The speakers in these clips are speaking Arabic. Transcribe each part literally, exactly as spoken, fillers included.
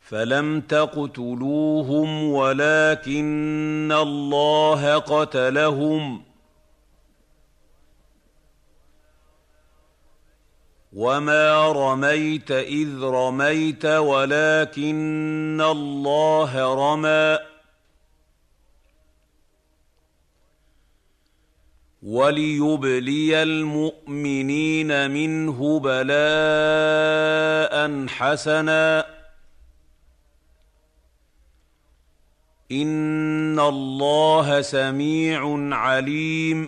فلم تقتلوهم ولكن الله قتلهم وما رميت إذ رميت ولكن الله رمى وليبلي المؤمنين منه بلاء حسنا إن الله سميع عليم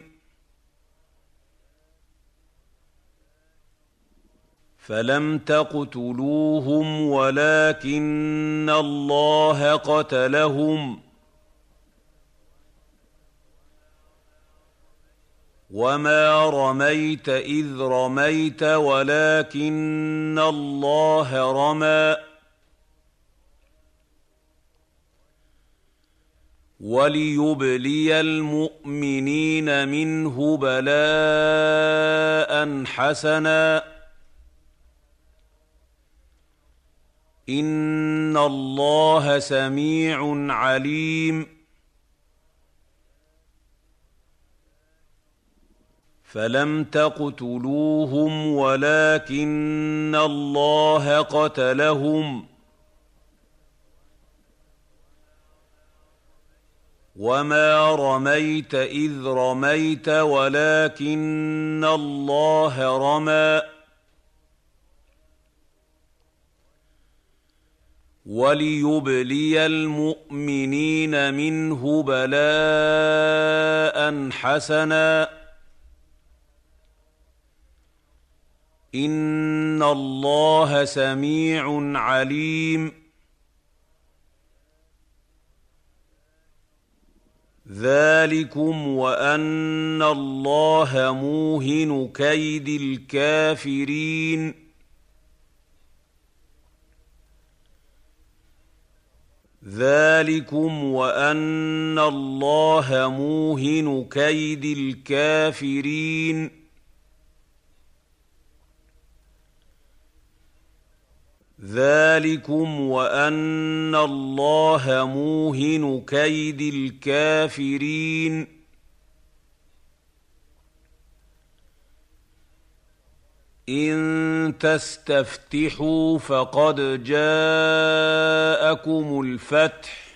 فلم تقتلوهم ولكن الله قتلهم وما رميت إذ رميت ولكن الله رمى وليبلي المؤمنين منه بلاء حسنا إن الله سميع عليم فلم تقتلوهم ولكن الله قتلهم وما رميت إذ رميت ولكن الله رمى وليبلي المؤمنين منه بلاء حسنا إن الله سميع عليم ذلكم وأن الله موهن كيد الكافرين ذلكم وأن الله موهن كيد الكافرين ذلكم وأن الله موهن كيد الكافرين إن تستفتحوا فقد جاءكم الفتح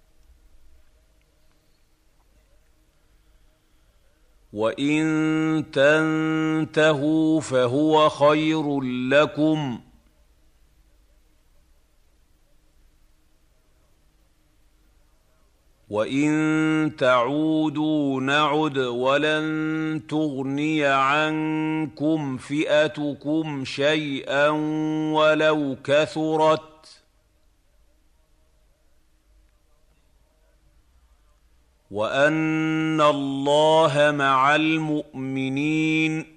وإن تنتهوا فهو خير لكم وإن تعودوا نعد ولن تغني عنكم فئتكم شيئا ولو كثرت وأن الله مع المؤمنين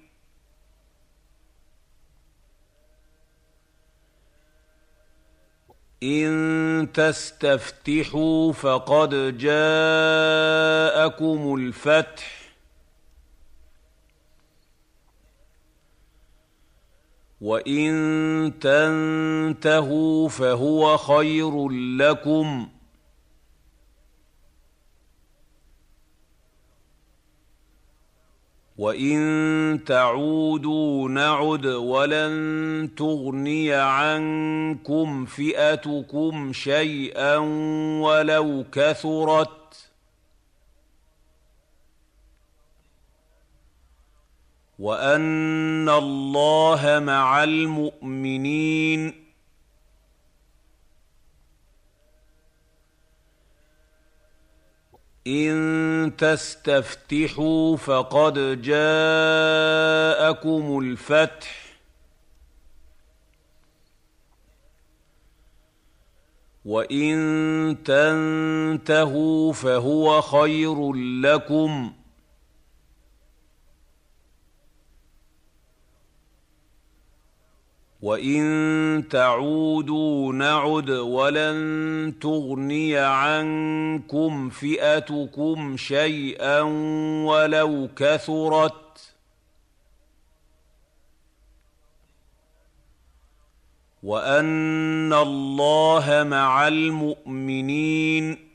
إن تستفتحوا فقد جاءكم الفتح وإن تنتهوا فهو خير لكم وإن تعودوا نعد ولن تغني عنكم فئتكم شيئا ولو كثرت. وأن الله مع المؤمنين. إن تستفتحوا فقد جاءكم الفتح وإن تنتهوا فهو خير لكم وإن تعودوا نعد ولن تغني عنكم فئتكم شيئا ولو كثرت. وأن الله مع المؤمنين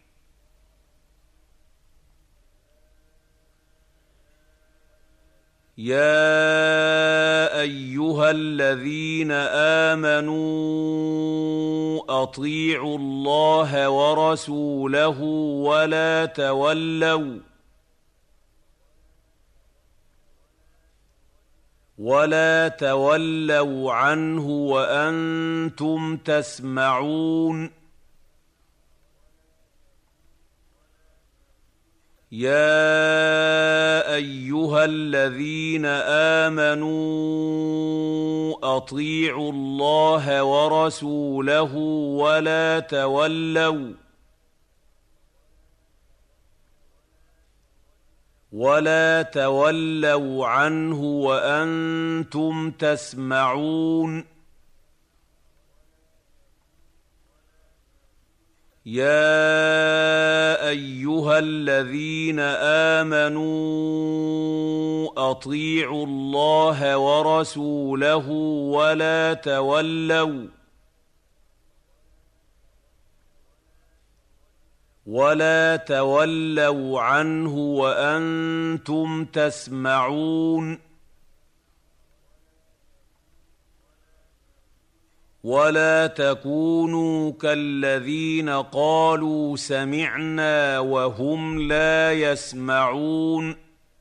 يا أيها الذين آمنوا أطيعوا الله ورسوله ولا تولوا ولا تولوا عنه وأنتم تسمعون يا أيها الذين آمنوا أطيعوا الله ورسوله ولا تولوا ولا تولوا عنه وأنتم تسمعون يا أيها الذين آمنوا أطيعوا الله ورسوله ولا تولوا ولا تولوا عنه وأنتم تسمعون ولا تكونوا كالذين قالوا سمعنا وهم لا يسمعون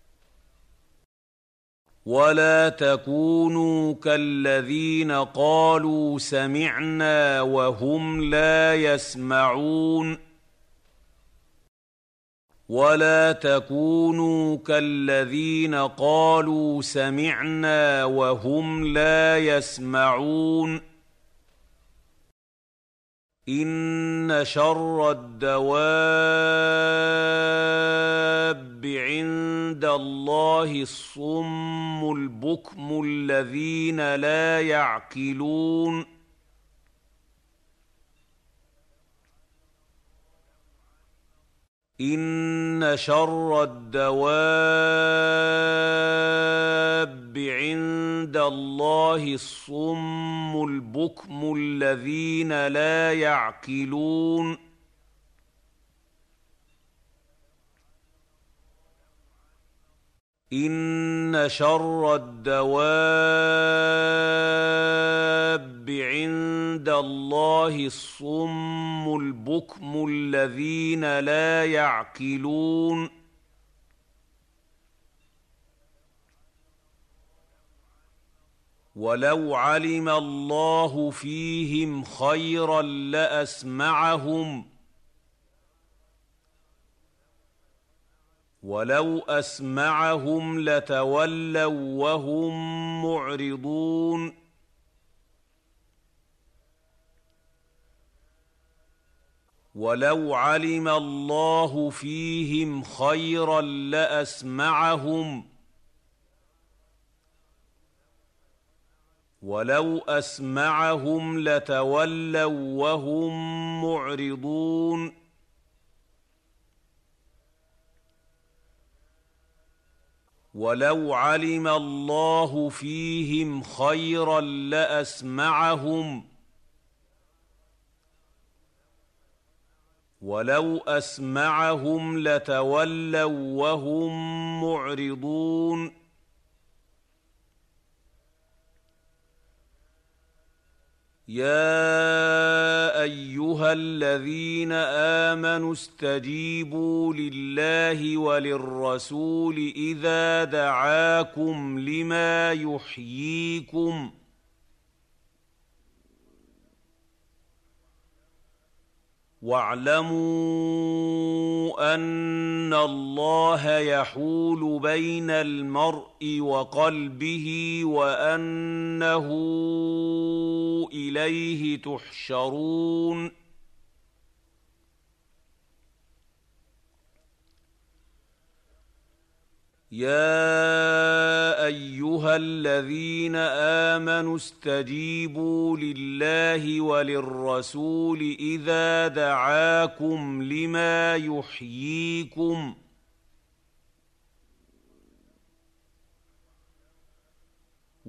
ولا تكونوا كالذين قالوا سمعنا وهم لا يسمعون ولا تكونوا كالذين قالوا سمعنا وهم لا يسمعون إن شر الدواب عند الله الصم البكم الذين لا يعقلون إن شر الدواب عند الله الصم البكم الذين لا يعقلون إن شر الدواب عند الله الصم البكم الذين لا يعقلون ولو علم الله فيهم خيرا لأسمعهم ولو أسمعهم لتولوا وهم معرضون ولو علم الله فيهم خيرا لأسمعهم ولو أسمعهم لتولوا وهم معرضون ولو علم الله فيهم خيرا لأسمعهم ولو أسمعهم لتولوا وهم معرضون يا أيها الذين آمنوا استجيبوا لله وللرسول إذا دعاكم لما يحييكم واعلموا أن الله يحول بين المرء وقلبه وأنه إليه تحشرون يا أيها الذين آمنوا استجيبوا لله وللرسول إذا دعاكم لما يحييكم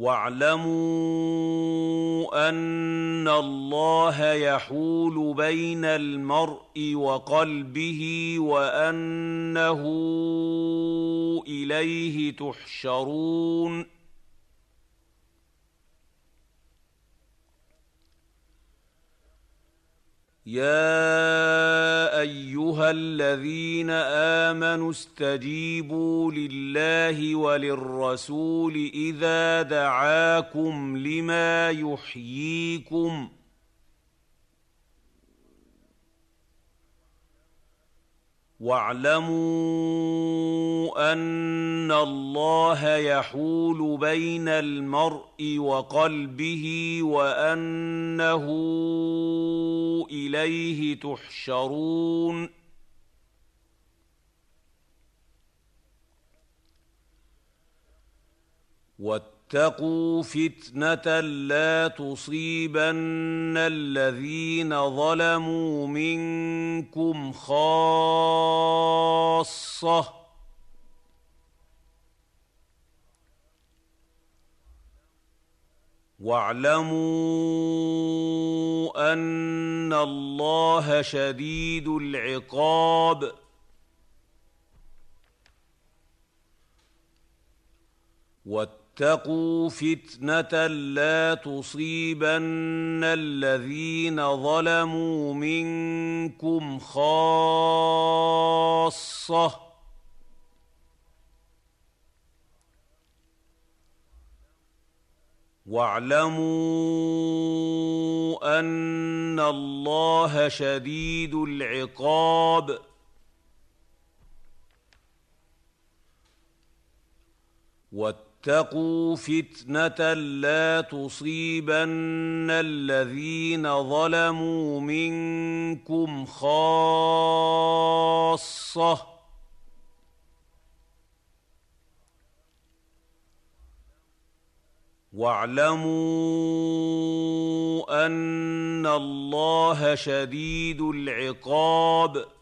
واعلموا ان الله يحول بين المرء وقلبه وانه اليه تحشرون يا ايها الذين امنوا استجيبوا لله وللرسول اذا دعاكم لما يحييكم واعلموا ان الله يحول بين المرء وقلبه وانه اليه تحشرون واتقوا فتنه لا تصيبن الذين ظلموا منكم خاصه واعلموا ان الله شديد العقاب واتقوا فتنه لا تصيبن الذين ظلموا منكم خاصه واعلموا ان الله شديد العقاب واتقوا فتنه لا تصيبن الذين ظلموا منكم خاصه واعلموا ان الله شديد العقاب